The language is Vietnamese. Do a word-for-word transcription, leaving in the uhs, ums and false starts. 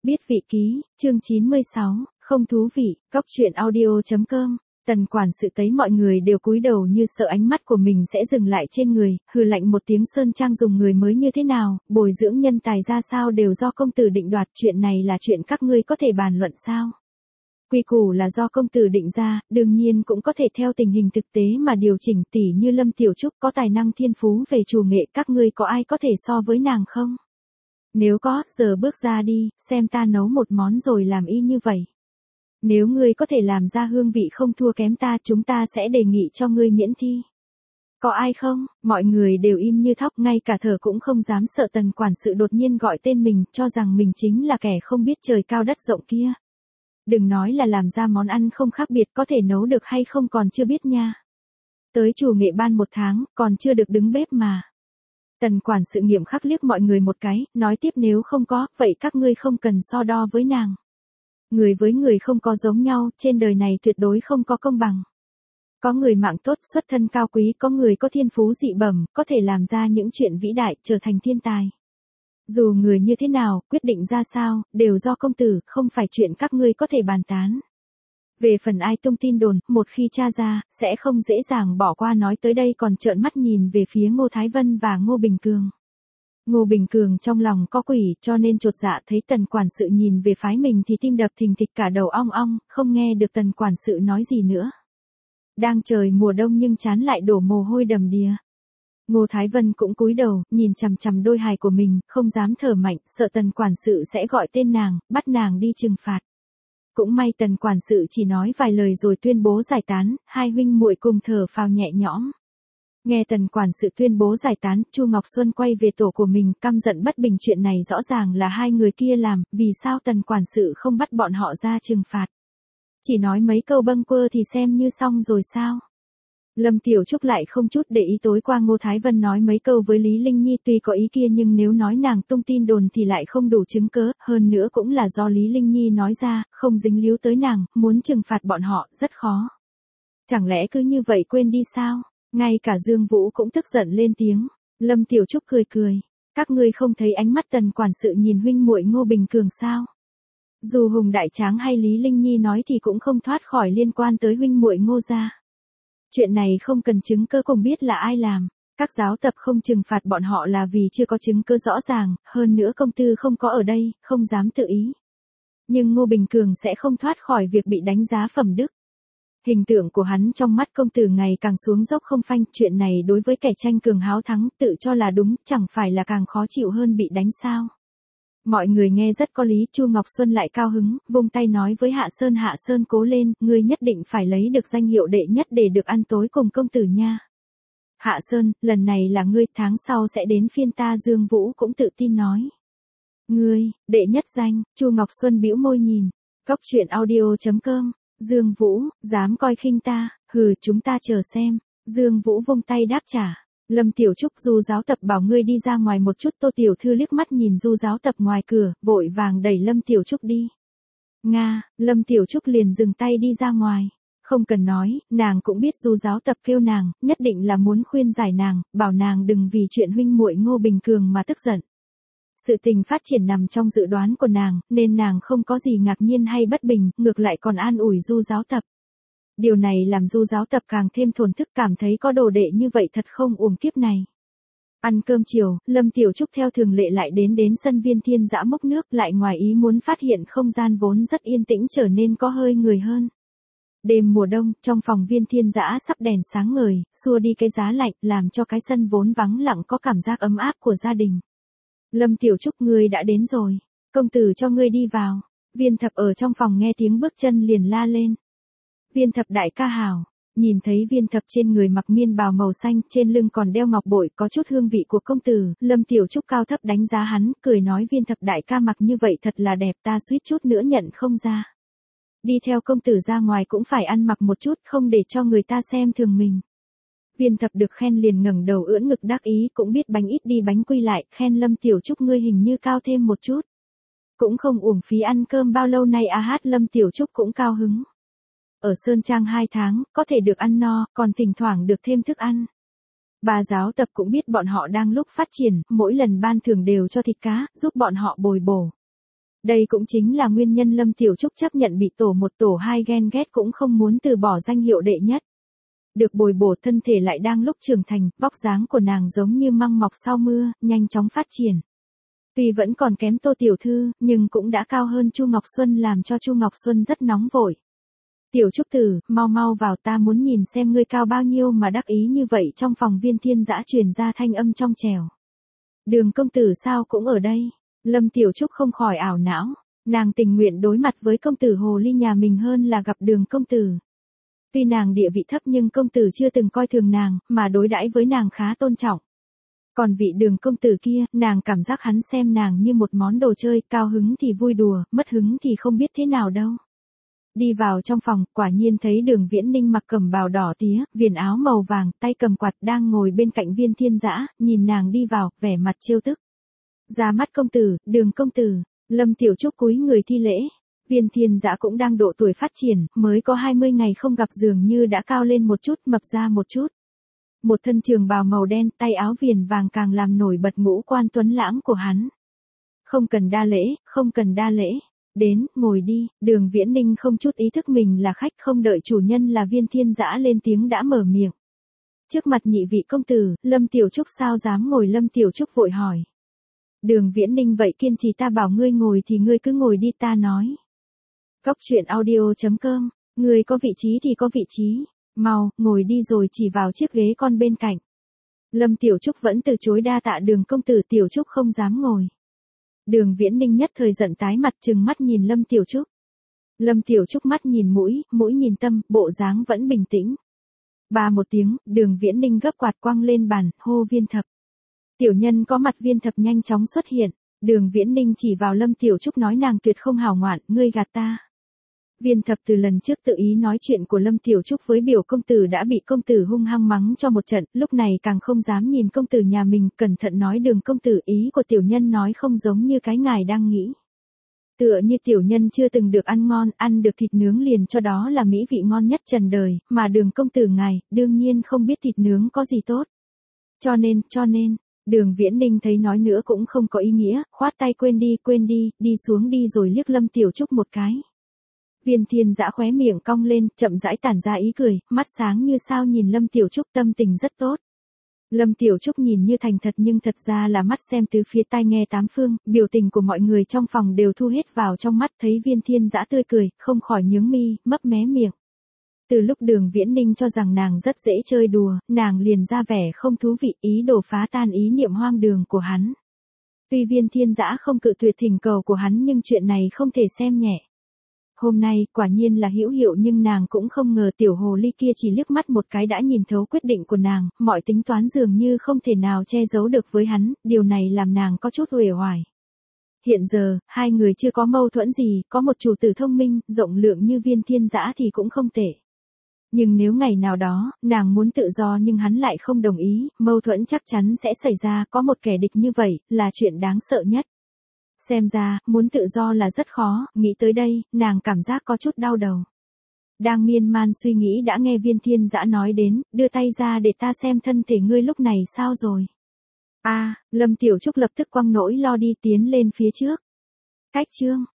Biết vị ký, chương chín mươi sáu, không thú vị, cóc truyện audio.com. Tần quản sự thấy mọi người đều cúi đầu như sợ ánh mắt của mình sẽ dừng lại trên người, hừ lạnh một tiếng. Sơn Trang dùng người mới như thế nào, bồi dưỡng nhân tài ra sao đều do công tử định đoạt, chuyện này là chuyện các ngươi có thể bàn luận sao? Quy củ là do công tử định ra, đương nhiên cũng có thể theo tình hình thực tế mà điều chỉnh. Tỷ như Lâm Tiểu Trúc có tài năng thiên phú về chủ nghệ, các ngươi có ai có thể so với nàng không? Nếu có, giờ bước ra đi, xem ta nấu một món rồi làm y như vậy. Nếu ngươi có thể làm ra hương vị không thua kém ta, chúng ta sẽ đề nghị cho ngươi miễn thi. Có ai không? Mọi người đều im như thóc, ngay cả thở cũng không dám. Sợ Tần quản sự đột nhiên gọi tên mình, cho rằng mình chính là kẻ không biết trời cao đất rộng kia. Đừng nói là làm ra món ăn không khác biệt, có thể nấu được hay không còn chưa biết nha. Tới chủ nghệ ban một tháng, còn chưa được đứng bếp mà. Tần quản sự nghiêm khắc liếc mọi người một cái, nói tiếp nếu không có, vậy các ngươi không cần so đo với nàng. Người với người không có giống nhau, trên đời này tuyệt đối không có công bằng. Có người mạng tốt, xuất thân cao quý, có người có thiên phú dị bẩm, có thể làm ra những chuyện vĩ đại, trở thành thiên tài. Dù người như thế nào, quyết định ra sao, đều do công tử, không phải chuyện các ngươi có thể bàn tán. Về phần ai tung tin đồn, một khi tra ra, sẽ không dễ dàng bỏ qua. Nói tới đây còn trợn mắt nhìn về phía Ngô Thái Vân và Ngô Bình Cường. Ngô Bình Cường trong lòng có quỷ, cho nên chột dạ thấy Tần quản sự nhìn về phái mình thì tim đập thình thịch, cả đầu ong ong, không nghe được Tần quản sự nói gì nữa. Đang trời mùa đông nhưng trán lại đổ mồ hôi đầm đìa. Ngô Thái Vân cũng cúi đầu, nhìn chằm chằm đôi hài của mình, không dám thở mạnh, sợ Tần quản sự sẽ gọi tên nàng, bắt nàng đi trừng phạt. Cũng may Tần quản sự chỉ nói vài lời rồi tuyên bố giải tán, hai huynh muội cùng thở phào nhẹ nhõm. Nghe Tần quản sự tuyên bố giải tán, Chu Ngọc Xuân quay về tổ của mình, căm giận bất bình. Chuyện này rõ ràng là hai người kia làm, vì sao Tần quản sự không bắt bọn họ ra trừng phạt? Chỉ nói mấy câu bâng quơ thì xem như xong rồi sao? Lâm Tiểu Trúc lại không chút để ý. Tối qua Ngô Thái Vân nói mấy câu với Lý Linh Nhi tuy có ý kia nhưng nếu nói nàng tung tin đồn thì lại không đủ chứng cớ, hơn nữa cũng là do Lý Linh Nhi nói ra, không dính líu tới nàng, muốn trừng phạt bọn họ rất khó. Chẳng lẽ cứ như vậy quên đi sao? Ngay cả Dương Vũ cũng tức giận lên tiếng. Lâm Tiểu Trúc cười cười, các ngươi không thấy ánh mắt Tần quản sự nhìn huynh muội Ngô Bình Cường sao? Dù Hùng Đại Tráng hay Lý Linh Nhi nói thì cũng không thoát khỏi liên quan tới huynh muội Ngô gia. Chuyện này không cần chứng cơ cũng biết là ai làm. Các giáo tập không trừng phạt bọn họ là vì chưa có chứng cứ rõ ràng, hơn nữa công tư không có ở đây, không dám tự ý. Nhưng Ngô Bình Cường sẽ không thoát khỏi việc bị đánh giá phẩm đức. Hình tượng của hắn trong mắt công tử ngày càng xuống dốc không phanh, chuyện này đối với kẻ tranh cường háo thắng, tự cho là đúng, chẳng phải là càng khó chịu hơn bị đánh sao? Mọi người nghe rất có lý. Chu Ngọc Xuân lại cao hứng, vung tay nói với Hạ Sơn, Hạ Sơn cố lên, ngươi nhất định phải lấy được danh hiệu đệ nhất để được ăn tối cùng công tử nha. Hạ Sơn, lần này là ngươi, tháng sau sẽ đến phiên ta. Dương Vũ cũng tự tin nói. Ngươi, đệ nhất danh. Chu Ngọc Xuân bĩu môi nhìn. Cóc truyện audio.com. Dương Vũ, dám coi khinh ta, hừ, chúng ta chờ xem. Dương Vũ vung tay đáp trả. Lâm Tiểu Trúc, Du giáo tập bảo ngươi đi ra ngoài một chút. Tô Tiểu Thư liếc mắt nhìn Du giáo tập ngoài cửa, vội vàng đẩy Lâm Tiểu Trúc đi. Nga, Lâm Tiểu Trúc liền dừng tay đi ra ngoài. Không cần nói, nàng cũng biết Du giáo tập kêu nàng, nhất định là muốn khuyên giải nàng, bảo nàng đừng vì chuyện huynh muội Ngô Bình Cường mà tức giận. Sự tình phát triển nằm trong dự đoán của nàng, nên nàng không có gì ngạc nhiên hay bất bình, ngược lại còn an ủi Du giáo tập. Điều này làm Du giáo tập càng thêm thổn thức, cảm thấy có đồ đệ như vậy thật không uổng kiếp này. Ăn cơm chiều, Lâm Tiểu Trúc theo thường lệ lại đến đến sân Viên Thiên Dã múc nước, lại ngoài ý muốn phát hiện không gian vốn rất yên tĩnh trở nên có hơi người hơn. Đêm mùa đông, trong phòng Viên Thiên Dã sắp đèn sáng ngời, xua đi cái giá lạnh, làm cho cái sân vốn vắng lặng có cảm giác ấm áp của gia đình. Lâm Tiểu Trúc, ngươi đã đến rồi, công tử cho ngươi đi vào. Viên Thập ở trong phòng nghe tiếng bước chân liền la lên. Viên Thập đại ca hảo. Nhìn thấy Viên Thập trên người mặc miên bào màu xanh, trên lưng còn đeo ngọc bội, có chút hương vị của công tử, Lâm Tiểu Trúc cao thấp đánh giá hắn, cười nói Viên Thập đại ca mặc như vậy thật là đẹp, ta suýt chút nữa nhận không ra. Đi theo công tử ra ngoài cũng phải ăn mặc một chút, không để cho người ta xem thường mình. Viên Thập được khen liền ngẩng đầu ưỡn ngực đắc ý, cũng biết bánh ít đi bánh quy lại, khen Lâm Tiểu Trúc ngươi hình như cao thêm một chút. Cũng không uổng phí ăn cơm bao lâu nay a hát. Lâm Tiểu Trúc cũng cao hứng. Ở Sơn Trang hai tháng, có thể được ăn no, còn thỉnh thoảng được thêm thức ăn. Bà giáo tập cũng biết bọn họ đang lúc phát triển, mỗi lần ban thưởng đều cho thịt cá, giúp bọn họ bồi bổ. Đây cũng chính là nguyên nhân Lâm Tiểu Trúc chấp nhận bị tổ một tổ hai ghen ghét cũng không muốn từ bỏ danh hiệu đệ nhất. Được bồi bổ thân thể lại đang lúc trưởng thành, vóc dáng của nàng giống như măng mọc sau mưa, nhanh chóng phát triển. Tuy vẫn còn kém Tô Tiểu Thư, nhưng cũng đã cao hơn Chu Ngọc Xuân làm cho Chu Ngọc Xuân rất nóng vội. Tiểu Trúc Tử, mau mau vào, ta muốn nhìn xem ngươi cao bao nhiêu mà đắc ý như vậy. Trong phòng Viên Thiên Dã truyền ra thanh âm trong trẻo. Đường công tử sao cũng ở đây? Lâm Tiểu Trúc không khỏi ảo não, nàng tình nguyện đối mặt với công tử hồ ly nhà mình hơn là gặp Đường công tử. Tuy nàng địa vị thấp nhưng công tử chưa từng coi thường nàng, mà đối đãi với nàng khá tôn trọng. Còn vị Đường công tử kia, nàng cảm giác hắn xem nàng như một món đồ chơi, cao hứng thì vui đùa, mất hứng thì không biết thế nào đâu. Đi vào trong phòng, quả nhiên thấy Đường Viễn Ninh mặc cẩm bào đỏ tía, viền áo màu vàng, tay cầm quạt đang ngồi bên cạnh Viên Thiên Dã, nhìn nàng đi vào, vẻ mặt trêu tức. Ra mắt công tử, Đường công tử. Lâm Tiểu Trúc cúi người thi lễ. Viên Thiên Dã cũng đang độ tuổi phát triển, mới có hai mươi ngày không gặp dường như đã cao lên một chút, mập ra một chút. Một thân trường bào màu đen, tay áo viền vàng càng làm nổi bật ngũ quan tuấn lãng của hắn. Không cần đa lễ, không cần đa lễ. Đến, ngồi đi. Đường Viễn Ninh không chút ý thức mình là khách, không đợi chủ nhân là Viên Thiên Dã lên tiếng đã mở miệng. Trước mặt nhị vị công tử, Lâm Tiểu Trúc sao dám ngồi? Lâm Tiểu Trúc vội hỏi. Đường Viễn Ninh vậy kiên trì, ta bảo ngươi ngồi thì ngươi cứ ngồi đi, ta nói. Góc truyện audio chấm com, ngươi có vị trí thì có vị trí, mau, ngồi đi rồi chỉ vào chiếc ghế con bên cạnh. Lâm Tiểu Trúc vẫn từ chối, đa tạ Đường công tử, Tiểu Trúc không dám ngồi. Đường Viễn Ninh nhất thời giận tái mặt, trừng mắt nhìn Lâm Tiểu Trúc. Lâm Tiểu Trúc mắt nhìn mũi, mũi nhìn tâm, bộ dáng vẫn bình tĩnh. Ba một tiếng, Đường Viễn Ninh gấp quạt quăng lên bàn, hô Viên Thập. Tiểu nhân có mặt. Viên Thập nhanh chóng xuất hiện. Đường Viễn Ninh chỉ vào Lâm Tiểu Trúc nói nàng tuyệt không hào ngoạn, ngươi gạt ta. Viên Thập từ lần trước tự ý nói chuyện của Lâm Tiểu Trúc với biểu công tử đã bị công tử hung hăng mắng cho một trận, lúc này càng không dám nhìn công tử nhà mình, cẩn thận nói Đường công tử, ý của tiểu nhân nói không giống như cái ngài đang nghĩ. Tựa như tiểu nhân chưa từng được ăn ngon, ăn được thịt nướng liền cho đó là mỹ vị ngon nhất trần đời, mà Đường công tử ngài, đương nhiên không biết thịt nướng có gì tốt. Cho nên, cho nên, Đường Viễn Ninh thấy nói nữa cũng không có ý nghĩa, khoát tay quên đi, quên đi, đi xuống đi rồi liếc Lâm Tiểu Trúc một cái. Viên Thiên Dã khóe miệng cong lên, chậm rãi tản ra ý cười, mắt sáng như sao nhìn Lâm Tiểu Trúc, tâm tình rất tốt. Lâm Tiểu Trúc nhìn như thành thật nhưng thật ra là mắt xem tứ phía, tai nghe tám phương, biểu tình của mọi người trong phòng đều thu hết vào trong mắt, thấy Viên Thiên Dã tươi cười, không khỏi nhướng mi, mấp mé miệng. Từ lúc Đường Viễn Ninh cho rằng nàng rất dễ chơi đùa, nàng liền ra vẻ không thú vị, ý đồ phá tan ý niệm hoang đường của hắn. Tuy Viên Thiên Dã không cự tuyệt thỉnh cầu của hắn nhưng chuyện này không thể xem nhẹ. Hôm nay, quả nhiên là hữu hiệu nhưng nàng cũng không ngờ tiểu hồ ly kia chỉ liếc mắt một cái đã nhìn thấu quyết định của nàng, mọi tính toán dường như không thể nào che giấu được với hắn, điều này làm nàng có chút uể oải. Hiện giờ, hai người chưa có mâu thuẫn gì, có một chủ tử thông minh, rộng lượng như Viên Thiên Dã thì cũng không tệ. Nhưng nếu ngày nào đó, nàng muốn tự do nhưng hắn lại không đồng ý, mâu thuẫn chắc chắn sẽ xảy ra, có một kẻ địch như vậy, là chuyện đáng sợ nhất. Xem ra, muốn tự do là rất khó, nghĩ tới đây, nàng cảm giác có chút đau đầu. Đang miên man suy nghĩ đã nghe Viên Thiên Dã nói đến, đưa tay ra để ta xem thân thể ngươi lúc này sao rồi. A, Lâm Tiểu Trúc lập tức quăng nỗi lo đi tiến lên phía trước. Cách chương.